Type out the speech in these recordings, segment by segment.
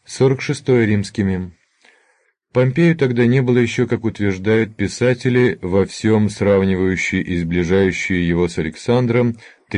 46 римскими. Помпею тогда не было еще, как утверждают писатели, во всем сравнивающие и сближающие его с Александром,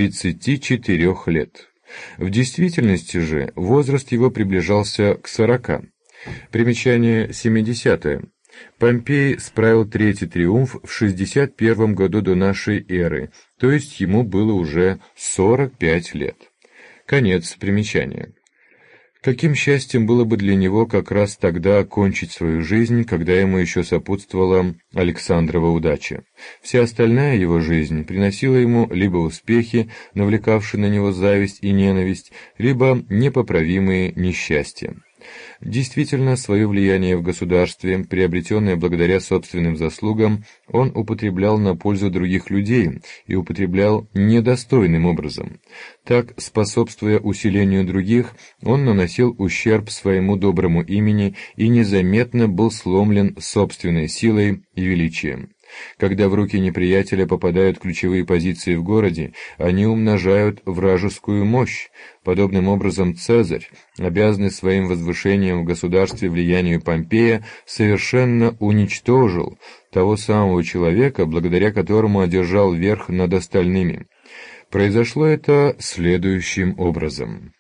34 лет. В действительности же возраст его приближался к 40. Примечание 70. Помпей справил третий триумф в 61 году до нашей эры, то есть ему было уже 45 лет. Конец примечания. Каким счастьем было бы для него как раз тогда окончить свою жизнь, когда ему еще сопутствовала Александрова удача. Вся остальная его жизнь приносила ему либо успехи, навлекавшие на него зависть и ненависть, либо непоправимые несчастья. Действительно, свое влияние в государстве, приобретенное благодаря собственным заслугам, он употреблял на пользу других людей и употреблял недостойным образом. Так, способствуя усилению других, он наносил ущерб своему доброму имени и незаметно был сломлен собственной силой и величием. Когда в руки неприятеля попадают ключевые позиции в городе, они умножают вражескую мощь. Подобным образом Цезарь, обязанный своим возвышением в государстве влиянию Помпея, совершенно уничтожил того самого человека, благодаря которому одержал верх над остальными. Произошло это следующим образом.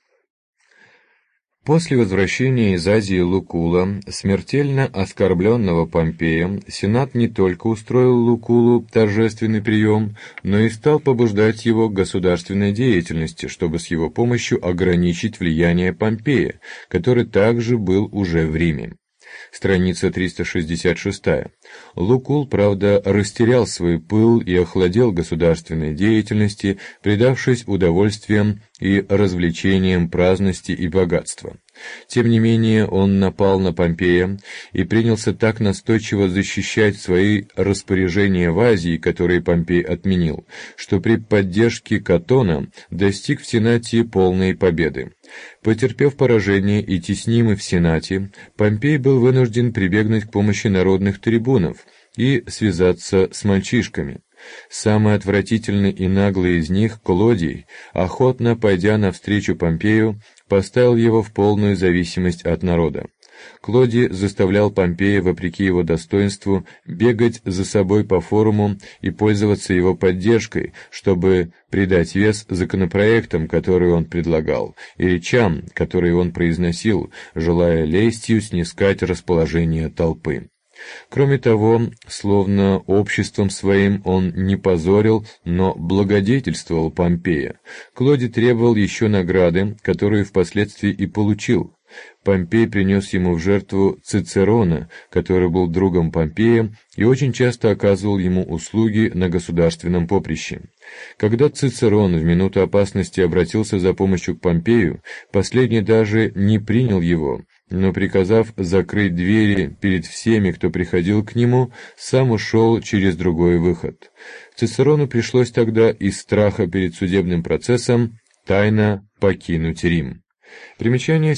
После возвращения из Азии Лукула, смертельно оскорбленного Помпеем, Сенат не только устроил Лукулу торжественный прием, но и стал побуждать его к государственной деятельности, чтобы с его помощью ограничить влияние Помпея, который также был уже в Риме. Страница 366. Лукул, правда, растерял свой пыл и охладел государственной деятельности, предавшись удовольствиям и развлечениям праздности и богатства. Тем не менее, он напал на Помпея и принялся так настойчиво защищать свои распоряжения в Азии, которые Помпей отменил, что при поддержке Катона достиг в Сенате полной победы. Потерпев поражение и теснимый в Сенате, Помпей был вынужден прибегнуть к помощи народных трибунов и связаться с мальчишками. Самый отвратительный и наглый из них, Клодий, охотно пойдя навстречу Помпею, поставил его в полную зависимость от народа. Клодий заставлял Помпея, вопреки его достоинству, бегать за собой по форуму и пользоваться его поддержкой, чтобы придать вес законопроектам, которые он предлагал, и речам, которые он произносил, желая лестью снискать расположение толпы. Кроме того, словно обществом своим он не позорил, но благодетельствовал Помпея. Клодий требовал еще награды, которую впоследствии и получил. Помпей принес ему в жертву Цицерона, который был другом Помпея и очень часто оказывал ему услуги на государственном поприще. Когда Цицерон в минуту опасности обратился за помощью к Помпею, последний даже не принял его, но, приказав закрыть двери перед всеми, кто приходил к нему, сам ушел через другой выход. Цицерону пришлось тогда из страха перед судебным процессом тайно покинуть Рим. Примечание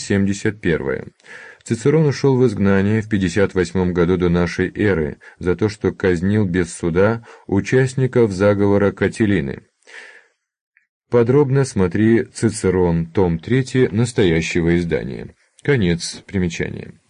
71. Цицерон ушел в изгнание в 58 году до нашей эры за то, что казнил без суда участников заговора Катилины. Подробно смотри Цицерон, том 3 настоящего издания. Конец примечания.